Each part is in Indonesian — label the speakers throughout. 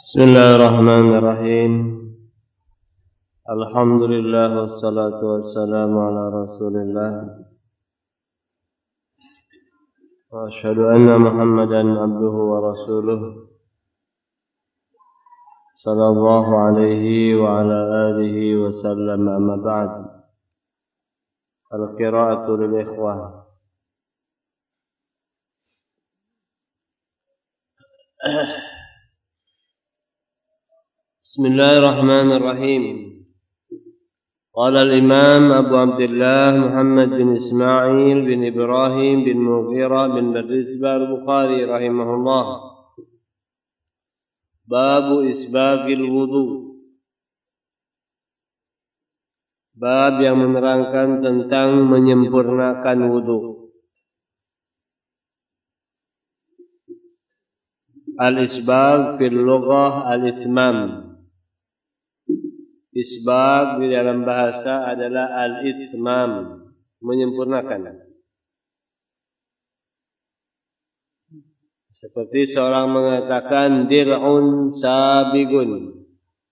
Speaker 1: Bismillahirrahmanirrahim. Alhamdulillah wassalatu wassalamu ala Rasulillah. Wa asyhadu anna Muhammadan abduhu wa rasuluh. Sallallahu alaihi wa ala alihi wa sallam, amma ba'd. Al-qira'atu lil ikhwah. Bismillahirrahmanirrahim. Qala al-imam Abu Abdullah Muhammad bin Ismail bin Ibrahim bin Mughirah bin Barizbah al-Bukhari rahimahullah. Babu isbagil wudu. Bab yang menerangkan tentang menyempurnakan wudu. Al-isbag fil lughah al-itmam. Isbag di dalam bahasa adalah al-itmam, menyempurnakan. Seperti seorang mengatakan dir'un sabigun.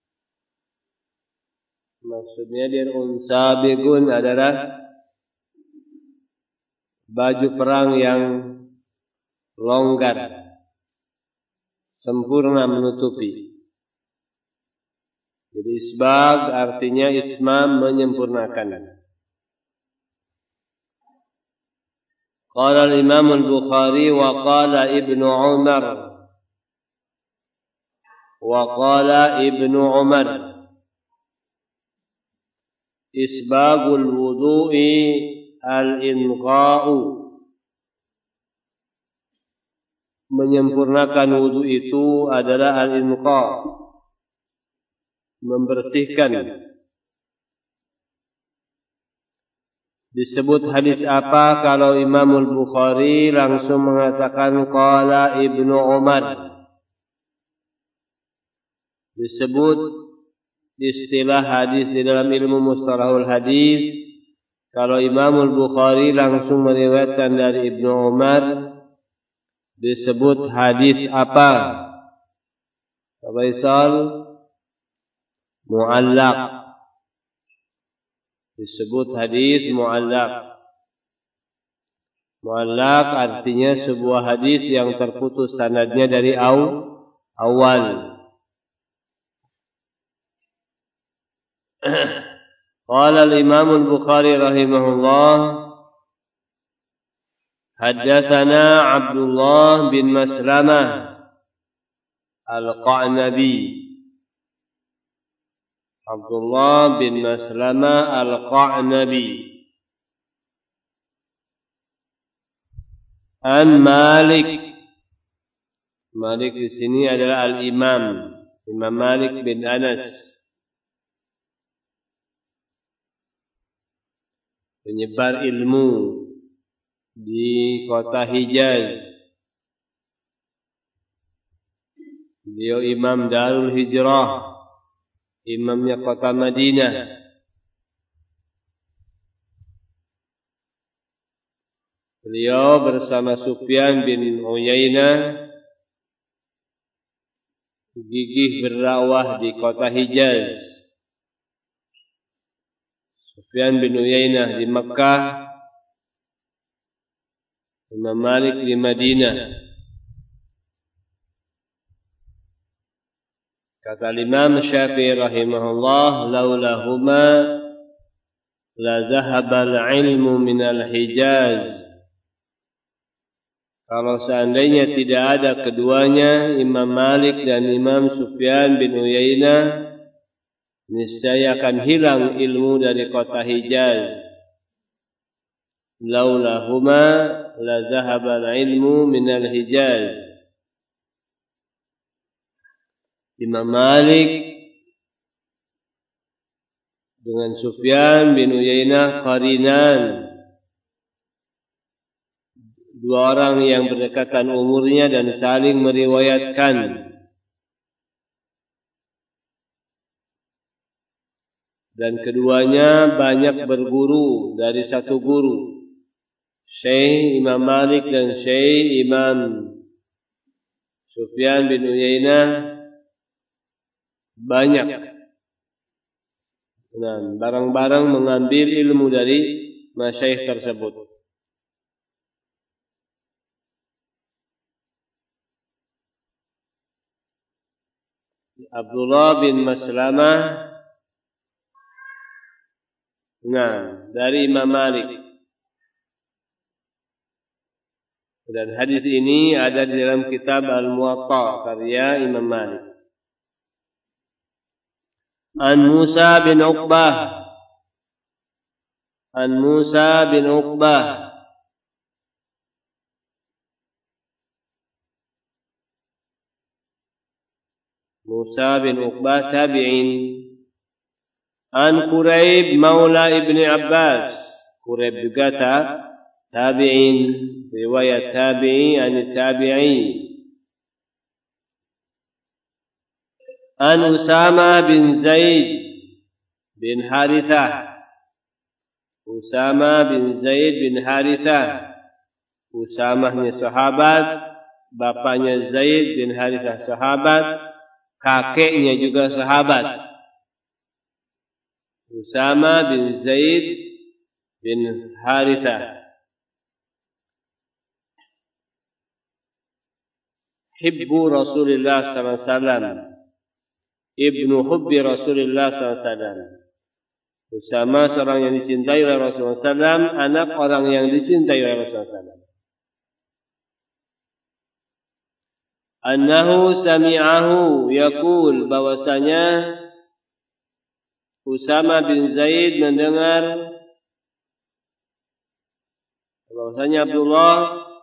Speaker 1: Maksudnya dir'un sabigun adalah baju perang yang longgar, sempurna menutupi. Jadi isbag artinya itmam, menyempurnakan. Qala al-Imam al-Bukhari wa qala Ibnu Umar. Wa qala Ibnu Umar. Isbagul wudu'i al-inqa'u. Menyempurnakan wudu itu adalah al-inqa', membersihkan. Disebut hadis apa kalau Imam Al-Bukhari langsung mengatakan qala Ibnu Umar? Disebut istilah hadis di dalam ilmu mustalahul hadis kalau Imam Al-Bukhari langsung meriwayatkan dari Ibnu Umar, disebut hadis apa? Faisal, mu'allaq. Disebut hadis mu'allaq. Mu'allaq artinya sebuah hadis yang terputus sanadnya dari awal. Qala al-Imam al-Bukhari rahimahullah, haddatsana Abdullah bin Maslamah al-Qa'nabi. Abdullah bin Maslamah al-Qa'nabi an Malik. Malik di sini adalah al-Imam, Imam Malik bin Anas, penyebar ilmu di kota Hijaz. Beliau Imam Darul Hijrah, imamnya kota Madinah. Beliau bersama Sufyan bin Uyainah gigih berdakwah di kota Hijaz. Sufyan bin Uyainah di Makkah, Imam Malik di Madinah. Kata Imam Syafi'i rahimahullah, laulahuma la zahabal ilmu minal Hijaz. Kalau seandainya tidak ada keduanya, Imam Malik dan Imam Sufyan bin Uyainah, niscaya akan hilang ilmu dari kota Hijaz. Laulahuma la zahabal ilmu minal Hijaz. Imam Malik dengan Sufyan bin Uyainah qarinan, dua orang yang berdekatan umurnya dan saling meriwayatkan. Dan keduanya banyak berguru dari satu guru, Syekh Imam Malik dan Syekh Imam Sufyan bin Uyainah banyak. Dan barang-barang mengambil ilmu dari masyayikh tersebut. Abdullah bin Maslamah dari Imam Malik. Dan hadis ini ada di dalam kitab Al-Muwatta karya Imam Malik. An Musa bin Uqbah. Musa bin Uqbah tabi'in. An Quraib maula Ibn Abbas. Quraib juga tabi'in. Riwayat tabi'i an tabi'i. An Usama bin Zaid bin Harithah. Usama Usamahnya sahabat, bapaknya Zaid bin Harithah sahabat, kakeknya juga sahabat. Usama bin Zaid bin Harithah. Hibbu Rasulullah sallallahu alaihi wasallam. Ibnu hubbi Rasulullah sallallahu alaihi wasallam. Usama seorang yang dicintai oleh Rasulullah SAW, anak orang yang dicintai oleh Rasulullah SAW. Annahu sami'ahu yaqul, bahwasanya Usama bin Zaid mendengar bahwasanya Abdullah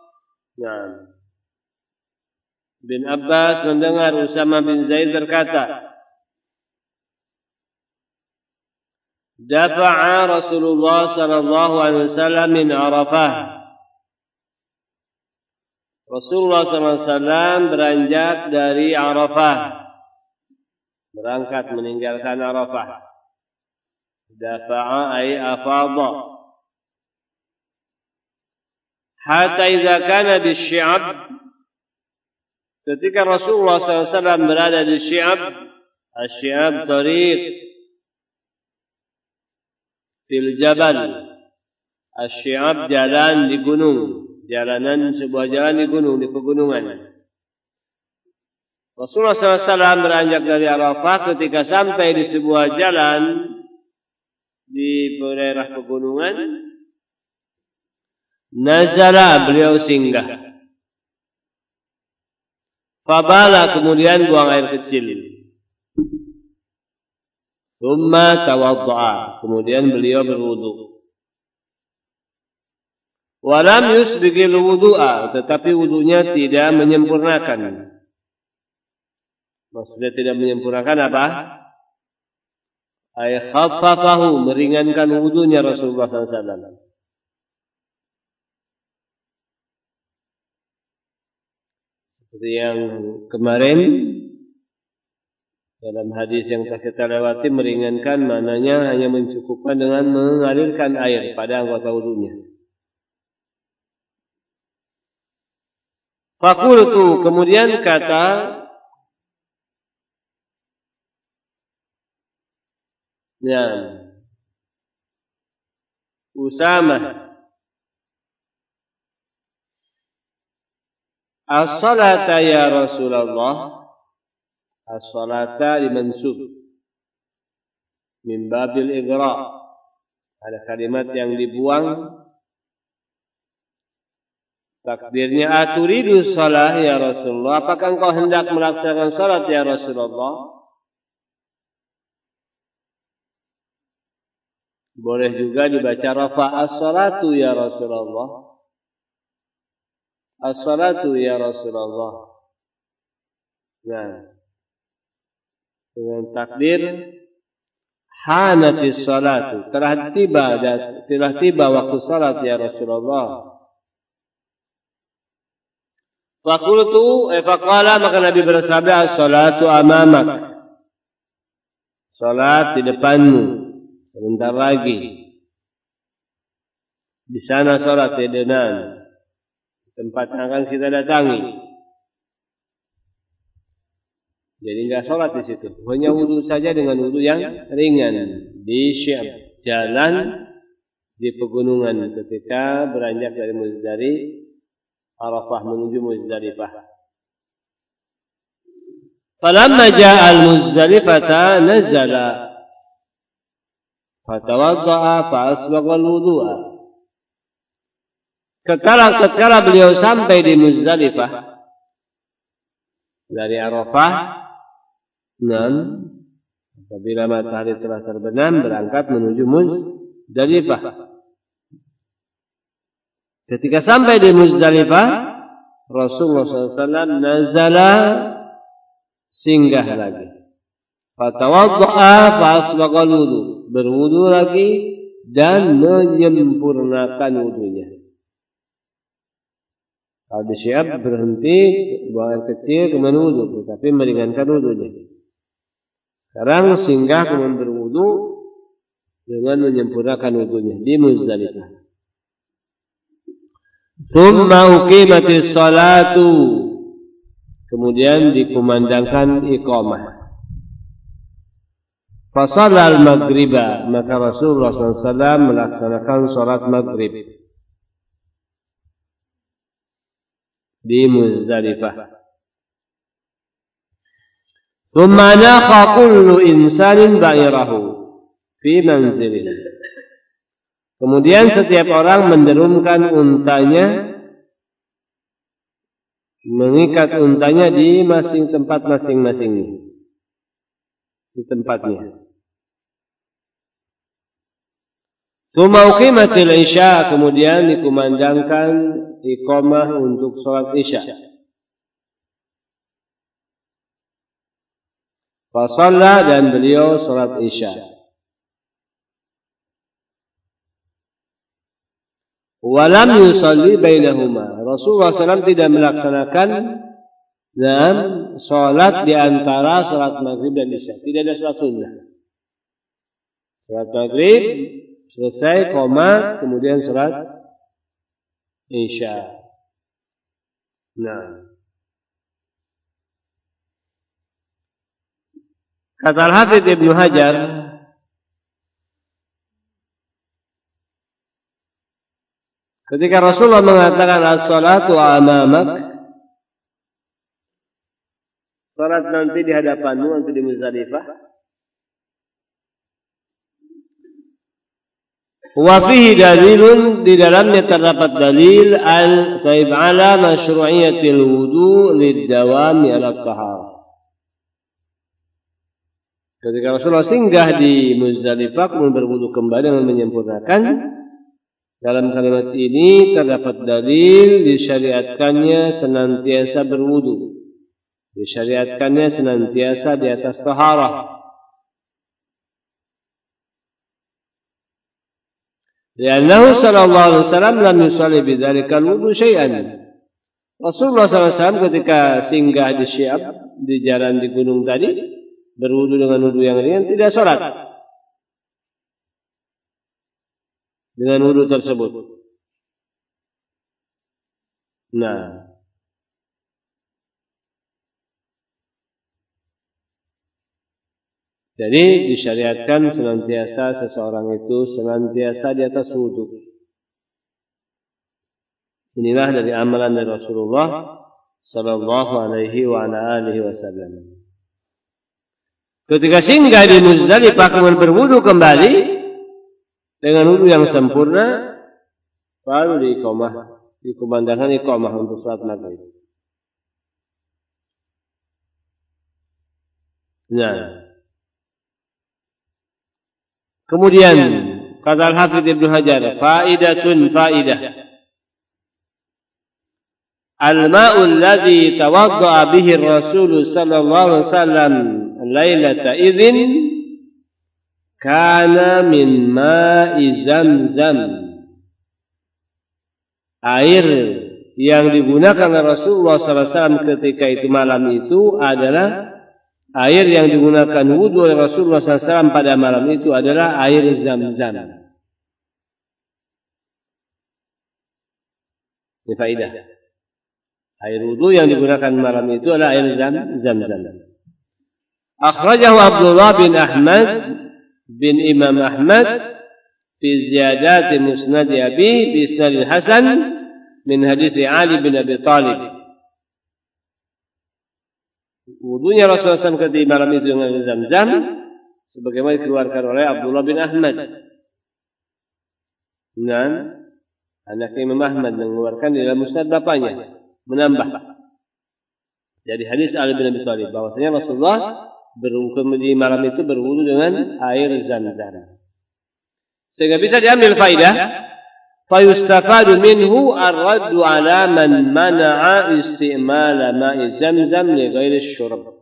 Speaker 1: bin Abbas mendengar Usama bin Zaid berkata, Dafa'a Rasulullah sallallahu alaihi wasallam min Arafah. Rasulullah sallallahu alaihi wasallam beranjak dari Arafah. Berangkat meninggalkan Arafah. Dafa'a ay afadha. Hatta idza kana di Syi'ab. Ketika Rasulullah sallallahu alaihi wasallam berada di Syi'ab, Asy-Syi'ab tariq fil jabal. Asy-Syi'ab jalan di gunung, sebuah jalan di gunung, di pegunungan. Rasulullah SAW beranjak dari Arafah, ketika sampai di sebuah jalan di daerah pegunungan, nazala, beliau singgah. Fabala, kemudian buang air kecil. Thumma tawadda'a, kemudian beliau berwudu. Walam yusbigil wudu'a, tetapi wudunya tidak menyempurnakan. Maksudnya tidak menyempurnakan apa? Ay khaffafahu, meringankan wudunya Rasulullah SAW. Seperti yang kemarin dalam hadis yang telah kita lewati, meringankan maknanya hanya mencukupkan dengan mengalirkan air pada anggota wudunya. Fakultu, kemudian kata Usamah, as-salata ya Rasulullah. As-salata dimansub min babil igra. Ada kalimat yang dibuang, takdirnya aturidu salah ya Rasulullah, apakah engkau hendak melaksanakan salat ya Rasulullah? Boleh juga dibaca rafa, as-salatu ya Rasulullah. As-salatu ya Rasulullah. Dengan takdir hanatis salatu, telah tiba waktu salat ya Rasulullah. Faqala, maka Nabi bersabda, as-salatu amamak, salat di depanmu, sebentar lagi. Di sana salat di depan tempat yang akan kita datangi. Jadi enggak sholat di situ. Hanya wudu saja dengan wudu yang ringan. Di Syam, jalan di pegunungan ketika beranjak dari Arafah menuju Muzdalifah. Falamma ja'a al-Muzdalifata nazala fatawadda'a fa asbagha al-wudu'a. Ketika beliau sampai di Muzdalifah dari Arafah, apabila matahari telah terbenam berangkat menuju Muzdalifah. Ketika sampai di Muzdalifah, Rasulullah SAW nazala, singgah lagi. Fatawadda'a fa asbagha al-wudu, berwudu lagi dan menyempurnakan wudunya. Kalau di Syiab berhenti, buang air kecil kemudian wudu, tetapi meringankan wudunya. Sekarang singgah kemudian berwudu dengan menyempurnakan wudunya di Muzdalifah. Tsumma uqimatis salatu, kemudian dikumandangkan iqamah. Fa shallal maghriba, maka Rasulullah SAW melaksanakan salat maghrib di Muzdalifah. Tsumma naqa kullu insanin ba'irahu fi manzilih. Kemudian setiap orang menderumkan untanya, mengikat untanya di tempat masing-masing, di tempatnya. Tsumma uqimatil isya, kemudian dikumandangkan iqamah untuk salat isya. Fa shalla, dan beliau salat isya. Walam yusalli bainahuma, Rasulullah SAW tidak melaksanakan salat di antara salat maghrib dan isya. Tidak ada salat sunnah. Salat maghrib selesai, kemudian salat isya. Kata Al-Hafidz Ibnu Hajar, ketika Rasulullah mengatakan as-salatu amamak, salat nanti di hadapanmu, nanti di Muzdalifah. Wa fihi dalilun, di dalamnya terdapat dalil ala masyru'iyatil wudu lid-dawami ala taharah. Ketika Rasulullah singgah di Muzdalifah kemudian berwudu kembali dengan menyempurnakan, dalam kalimat ini terdapat dalil disyariatkannya senantiasa berwudu, disyariatkannya senantiasa di atas taharah. Li'annahu sallallahu alaihi wasallam lam yusalli bidzalika al-wudu syai'an. Rasulullah SAW ketika singgah di Syiab, di jalan di gunung tadi, berwudu dengan wudu yang ringan, tidak sholat dengan wudu tersebut. Jadi disyariatkan senantiasa seseorang itu senantiasa di atas wudu. Inilah dari amalan dari Rasulullah sallallahu alaihi wa ala alihi wasallam. Ketika singgah di Muzdalifah kemudian berwudu kembali dengan wudu yang sempurna, baru dikumandangkan iqamah untuk salat maghrib. Kemudian kata Al-Hafidz Ibnu Hajar, faidah. Al-ma'u alladhi tawadda'a bihi ar-Rasul sallallahu alaihi wasallam lailata idzin kana min ma'i Zamzam. Air yang digunakan oleh Rasulullah sallallahu alaihi wasallam ketika itu malam itu adalah air yang digunakan wudu oleh Rasulullah sallallahu alaihi wasallam pada malam itu adalah air Zamzam. Ini faedah. Air wudu yang digunakan malam itu adalah air Zamzam. Akhrajahu Abdullah bin Ahmad bin Imam Ahmad fi ziyadat musnad Abi bi isnad Hasan min hadits Ali bin Abi Thalib. Wudunya Rasulullah SAW ketika malam itu dengan Zam-Zam sebagaimana dikeluarkan oleh Abdullah bin Ahmad. Dan anak Imam Ahmad mengeluarkan di dalam musnad bapaknya, menambah. Jadi hadis Ali bin Abi Thalib bahwasanya Rasulullah di malam itu berwudu dengan air Zam-Zam. Sehingga bisa diambil faidah, fayustafadu minhu ar-raddu ala man mana'a istimala ma'i Zam-Zam li ghairi syurb.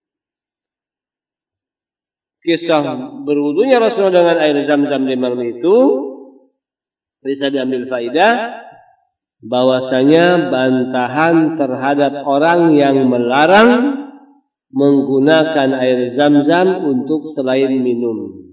Speaker 1: Kisah berwudunya Rasulullah dengan air Zam-Zam di malam itu bisa diambil faidah bahwasanya bantahan terhadap orang yang melarang menggunakan air Zam-Zam untuk selain minum.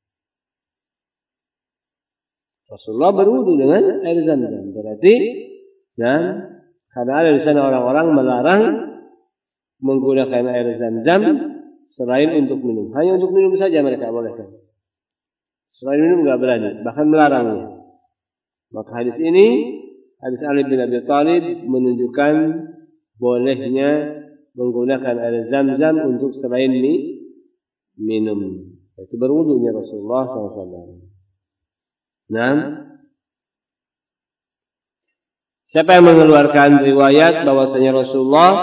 Speaker 1: Rasulullah berwudu dengan air Zam-Zam. Berarti karena ada di sana orang-orang melarang menggunakan air Zam-Zam selain untuk minum. Hanya untuk minum saja mereka bolehkan. Selain minum enggak berani, bahkan melarangnya. Maka hadis ini, hadis Ali bin Abi Thalib menunjukkan bolehnya menggunakan air Zam-Zam untuk selain minum. Itu berwudunya Rasulullah SAW. Nah, siapa yang mengeluarkan riwayat bahwasanya Rasulullah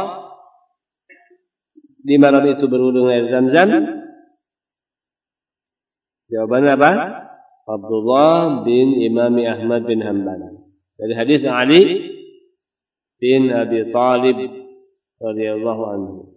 Speaker 1: di malam itu berwudu dengan air Zam-Zam? Jawabannya apa? Abdullah bin Imam Ahmad bin Hanbal. Dari hadis Ali bin Abi Thalib radhiyallahu anhu.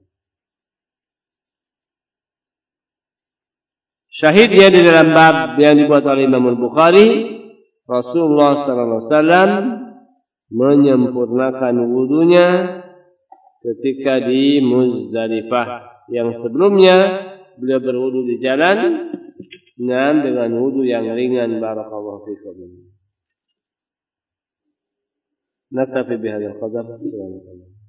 Speaker 1: Syahidnya di dalam bab yang dibuat oleh Imam Al-Bukhari, Rasulullah sallallahu alaihi wasallam menyempurnakan wudunya ketika di Muzdalifah. Yang sebelumnya beliau berwudu di jalan dengan wudu yang ringan. Barakallahu fikum. Naktafi bihadzal qadar.